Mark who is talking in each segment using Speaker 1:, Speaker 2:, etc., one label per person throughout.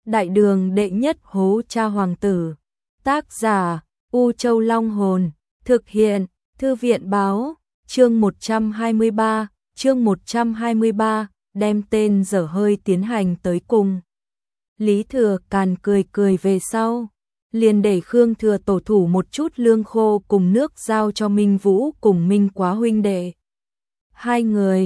Speaker 1: Đại đường đệ nhất hố cha hoàng tử. Tác giả U Châu Long Hồn. Thực hiện Thư viện báo. Chương 123, đem tên dở hơi tiến hành tới cùng. Lý Thừa Càn cười cười về sau, liền để Khương Thừa tổ thủ một chút lương khô cùng nước giao cho Minh Vũ cùng Minh Quá huynh đệ. Hai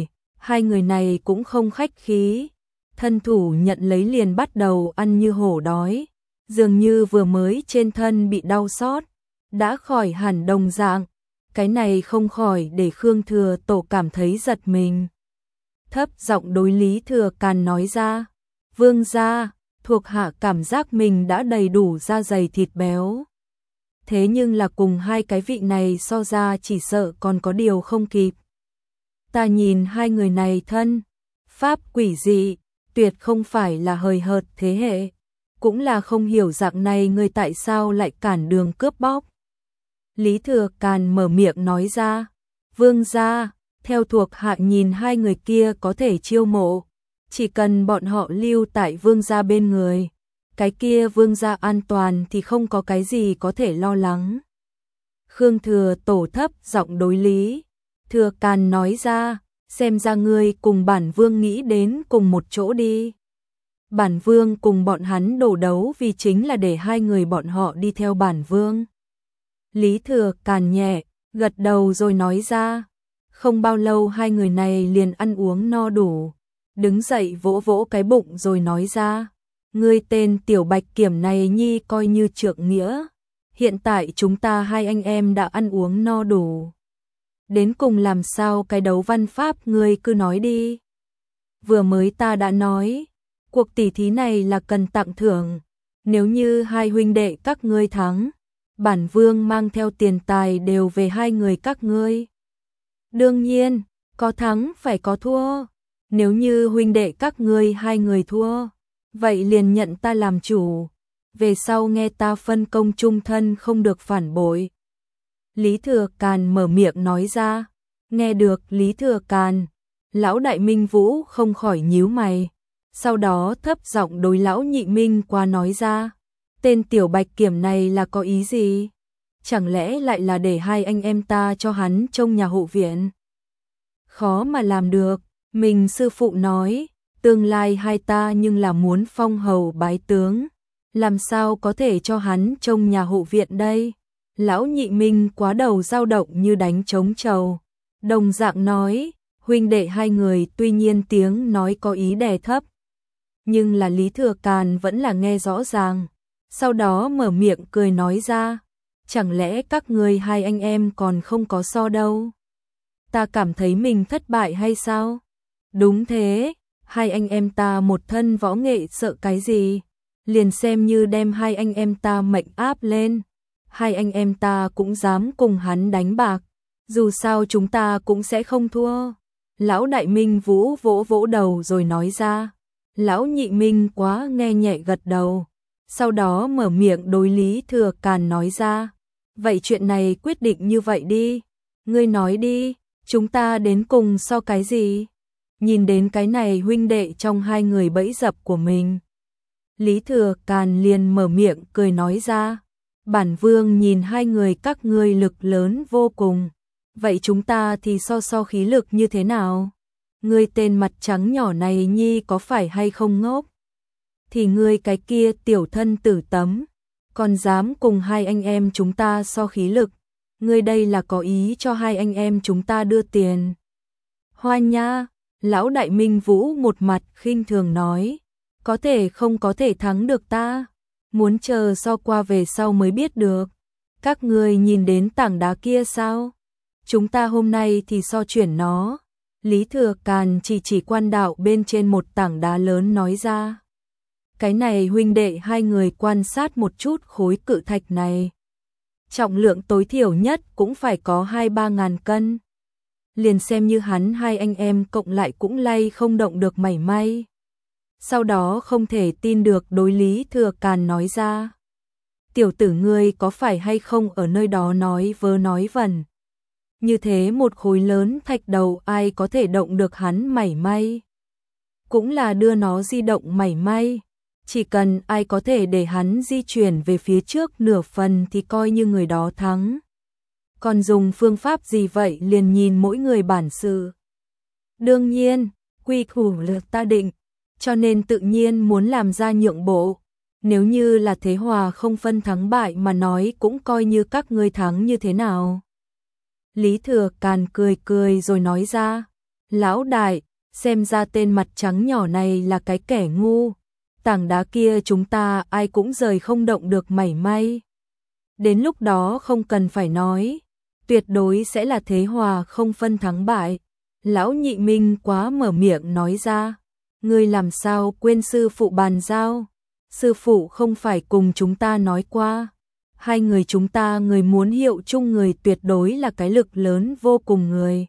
Speaker 1: người này cũng không khách khí, thân thủ nhận lấy liền bắt đầu ăn như hổ đói, dường như vừa mới trên thân bị đau xót, đã khỏi hẳn đồng dạng. Cái này không khỏi để Khương Thừa tổ cảm thấy giật mình. Thấp giọng đối Lý Thừa Càn nói ra, vương gia, thuộc hạ cảm giác mình đã đầy đủ da dày thịt béo. Thế nhưng là cùng hai cái vị này so ra chỉ sợ còn có điều không kịp. Ta nhìn hai người này thân, pháp quỷ dị, tuyệt không phải là hời hợt thế hệ, cũng là không hiểu dạng này người tại sao lại cản đường cướp bóc. Lý Thừa Càn mở miệng nói ra, vương gia, theo thuộc hạ nhìn hai người kia có thể chiêu mộ, chỉ cần bọn họ lưu tại vương gia bên người, cái kia vương gia an toàn thì không có cái gì có thể lo lắng. Khương Thừa tổ thấp giọng đối Lý Thừa Càn nói ra, xem ra ngươi cùng bản vương nghĩ đến cùng một chỗ đi. Bản vương cùng bọn hắn đổ đấu vì chính là để hai người bọn họ đi theo bản vương. Lý Thừa Càn nhẹ gật đầu rồi nói ra, không bao lâu hai người này liền ăn uống no đủ, đứng dậy vỗ vỗ cái bụng rồi nói ra, ngươi tên tiểu bạch kiểm này nhi coi như trượng nghĩa, hiện tại chúng ta hai anh em đã ăn uống no đủ. Đến cùng làm sao cái đấu văn pháp ngươi cứ nói đi. Vừa mới ta đã nói, cuộc tỷ thí này là cần tặng thưởng, nếu như hai huynh đệ các ngươi thắng, bản vương mang theo tiền tài đều về hai người các ngươi. Đương nhiên, có thắng phải có thua, nếu như huynh đệ các ngươi hai người thua, vậy liền nhận ta làm chủ, về sau nghe ta phân công chung thân không được phản bội. Lý Thừa Càn mở miệng nói ra, nghe được Lý Thừa Càn, lão đại Minh Vũ không khỏi nhíu mày, sau đó thấp giọng đối lão nhị Minh Quá nói ra, tên tiểu bạch kiểm này là có ý gì? Chẳng lẽ lại là để hai anh em ta cho hắn trông nhà hộ viện? Khó mà làm được, mình sư phụ nói, tương lai hai ta nhưng là muốn phong hầu bái tướng, làm sao có thể cho hắn trông nhà hộ viện đây? Lão nhị Minh Quá đầu dao động như đánh trống trầu, đồng dạng nói, huynh đệ hai người tuy nhiên tiếng nói có ý đè thấp, nhưng là Lý Thừa Càn vẫn là nghe rõ ràng, sau đó mở miệng cười nói ra, chẳng lẽ các ngươi hai anh em còn không có so đâu? Ta cảm thấy mình thất bại hay sao? Đúng thế, hai anh em ta một thân võ nghệ sợ cái gì? Liền xem như đem hai anh em ta mệnh áp lên, hai anh em ta cũng dám cùng hắn đánh bạc, dù sao chúng ta cũng sẽ không thua. Lão đại Minh Vũ vỗ vỗ đầu rồi nói ra, lão nhị Minh Quá nghe nhẹ gật đầu, sau đó mở miệng đối Lý Thừa Càn nói ra, vậy chuyện này quyết định như vậy đi, ngươi nói đi, chúng ta đến cùng so cái gì? Nhìn đến cái này huynh đệ trong hai người bẫy dập của mình, Lý Thừa Càn liền mở miệng cười nói ra, bản vương nhìn hai người các ngươi lực lớn vô cùng, vậy chúng ta thì so khí lực như thế nào? Ngươi tên mặt trắng nhỏ này nhi có phải hay không ngốc? Thì ngươi cái kia tiểu thân tử tấm, còn dám cùng hai anh em chúng ta so khí lực, ngươi đây là có ý cho hai anh em chúng ta đưa tiền. Hoa nha, lão đại Minh Vũ một mặt khinh thường nói, có thể không có thể thắng được ta, muốn chờ so qua về sau mới biết được. Các ngươi nhìn đến tảng đá kia sao? Chúng ta hôm nay thì so chuyển nó. Lý Thừa Càn chỉ quan đạo bên trên một tảng đá lớn nói ra. Cái này huynh đệ hai người quan sát một chút khối cự thạch này. Trọng lượng tối thiểu nhất cũng phải có 2-3 ngàn cân. Liền xem như hắn hai anh em cộng lại cũng lay không động được mảy may. Sau đó không thể tin được đối Lý Thừa Càn nói ra. Tiểu tử ngươi có phải hay không ở nơi đó nói vớ nói vẩn. Như thế một khối lớn thạch đầu ai có thể động được hắn mảy may. Cũng là đưa nó di động mảy may. Chỉ cần ai có thể để hắn di chuyển về phía trước nửa phần thì coi như người đó thắng. Còn dùng phương pháp gì vậy liền nhìn mỗi người bản sự. Đương nhiên, quy củ là ta định, cho nên tự nhiên muốn làm ra nhượng bộ. Nếu như là thế hòa không phân thắng bại mà nói cũng coi như các ngươi thắng như thế nào. Lý Thừa Càn cười cười rồi nói ra, lão đại, xem ra tên mặt trắng nhỏ này là cái kẻ ngu. Tảng đá kia chúng ta ai cũng rời không động được mảy may. Đến lúc đó không cần phải nói, tuyệt đối sẽ là thế hòa không phân thắng bại. Lão Nhị Minh quá mở miệng nói ra, ngươi làm sao quên sư phụ bàn giao, sư phụ không phải cùng chúng ta nói qua. Hai người chúng ta người muốn hiệu chung người tuyệt đối là cái lực lớn vô cùng người.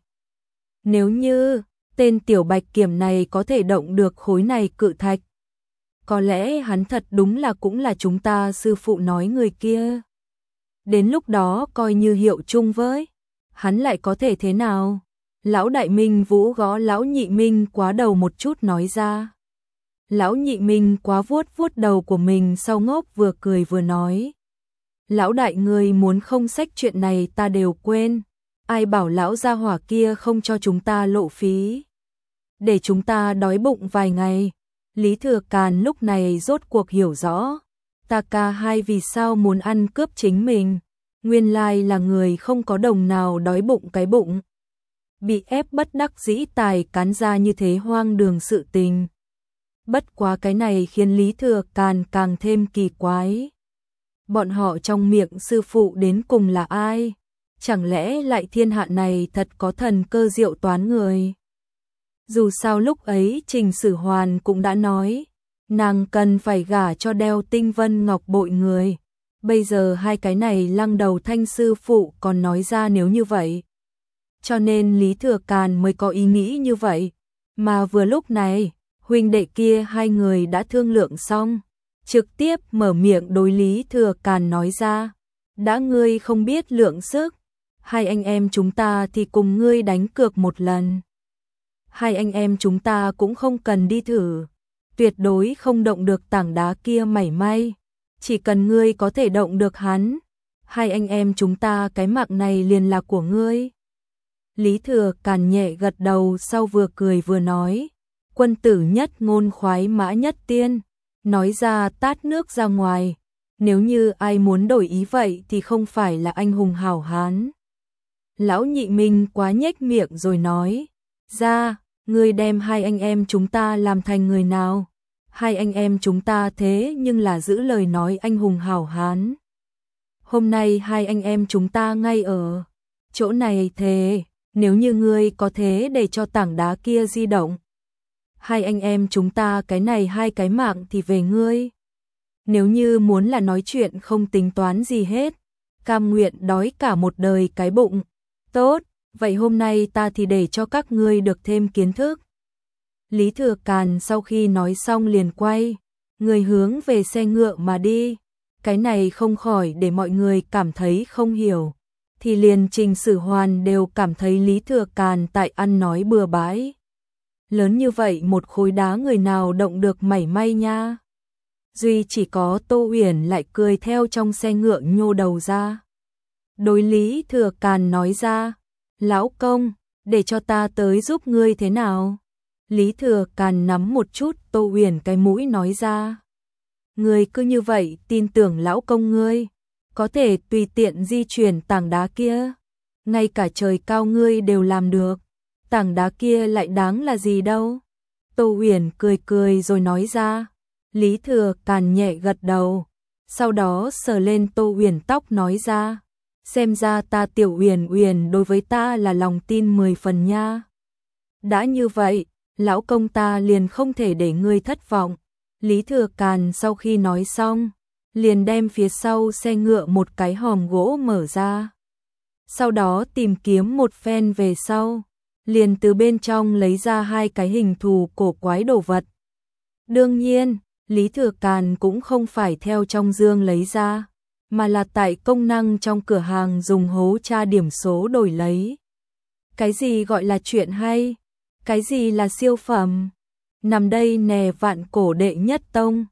Speaker 1: Nếu như tên tiểu bạch kiểm này có thể động được khối này cự thạch, có lẽ hắn thật đúng là cũng là chúng ta sư phụ nói người kia. Đến lúc đó coi như hiệu chung với, hắn lại có thể thế nào? Lão Đại Minh Vũ gõ Lão Nhị Minh quá đầu một chút nói ra. Lão Nhị Minh quá vuốt vuốt đầu của mình sau ngốc vừa cười vừa nói. Lão đại ngươi muốn không xách chuyện này ta đều quên. Ai bảo lão gia hỏa kia không cho chúng ta lộ phí. Để chúng ta đói bụng vài ngày. Lý Thừa Càn lúc này rốt cuộc hiểu rõ. Taka hai vì sao muốn ăn cướp chính mình. Nguyên lai là người không có đồng nào đói bụng cái bụng. Bị ép bất đắc dĩ tài cán ra như thế hoang đường sự tình. Bất quá cái này khiến Lý Thừa Càn càng thêm kỳ quái. Bọn họ trong miệng sư phụ đến cùng là ai? Chẳng lẽ lại thiên hạ này thật có thần cơ diệu toán người? Dù sao lúc ấy Trình Sử Hoàn cũng đã nói, nàng cần phải gả cho đeo tinh vân ngọc bội người. Bây giờ hai cái này lăng đầu thanh sư phụ còn nói ra nếu như vậy. Cho nên Lý Thừa Càn mới có ý nghĩ như vậy. Mà vừa lúc này, huynh đệ kia hai người đã thương lượng xong. Trực tiếp mở miệng đối Lý Thừa Càn nói ra, đã ngươi không biết lượng sức, hai anh em chúng ta thì cùng ngươi đánh cược một lần. Hai anh em chúng ta cũng không cần đi thử, tuyệt đối không động được tảng đá kia mảy may, chỉ cần ngươi có thể động được hắn, hai anh em chúng ta cái mạng này liền là của ngươi. Lý Thừa Càn nhẹ gật đầu sau vừa cười vừa nói, quân tử nhất ngôn khoái mã nhất tiên. Nói ra tát nước ra ngoài, nếu như ai muốn đổi ý vậy thì không phải là anh hùng hảo hán. Lão Nhị Minh quá nhếch miệng rồi nói, ra, ngươi đem hai anh em chúng ta làm thành người nào? Hai anh em chúng ta thế nhưng là giữ lời nói anh hùng hảo hán. Hôm nay hai anh em chúng ta ngay ở chỗ này thế, nếu như ngươi có thế để cho tảng đá kia di động. Hai anh em chúng ta cái này hai cái mạng thì về ngươi. Nếu như muốn là nói chuyện không tính toán gì hết, cam nguyện đói cả một đời cái bụng. Tốt, vậy hôm nay ta thì để cho các ngươi được thêm kiến thức. Lý Thừa Càn sau khi nói xong liền quay, người hướng về xe ngựa mà đi. Cái này không khỏi để mọi người cảm thấy không hiểu. Thì liền Trình Sử Hoàn đều cảm thấy Lý Thừa Càn tại ăn nói bừa bãi. Lớn như vậy một khối đá người nào động được mảy may nha. Duy chỉ có Tô Uyển lại cười theo trong xe ngựa nhô đầu ra. Đối Lý Thừa Càn nói ra, lão công, để cho ta tới giúp ngươi thế nào? Lý Thừa Càn nắm một chút Tô Uyển cái mũi nói ra. Ngươi cứ như vậy tin tưởng lão công ngươi, có thể tùy tiện di chuyển tảng đá kia. Ngay cả trời cao ngươi đều làm được. Tảng đá kia lại đáng là gì đâu. Tô Uyển cười cười rồi nói ra. Lý Thừa Càn nhẹ gật đầu. Sau đó sờ lên Tô Uyển tóc nói ra. Xem ra ta tiểu Uyển Uyển đối với ta là lòng tin 10 phần nha. Đã như vậy, lão công ta liền không thể để ngươi thất vọng. Lý Thừa Càn sau khi nói xong, liền đem phía sau xe ngựa một cái hòm gỗ mở ra. Sau đó tìm kiếm một phen về sau, liền từ bên trong lấy ra hai cái hình thù cổ quái đồ vật. Đương nhiên, Lý Thừa Càn cũng không phải theo trong dương lấy ra, mà là tại công năng trong cửa hàng dùng hố tra điểm số đổi lấy. Cái gì gọi là chuyện hay? Cái gì là siêu phẩm? Nằm đây nè vạn cổ đệ nhất tông,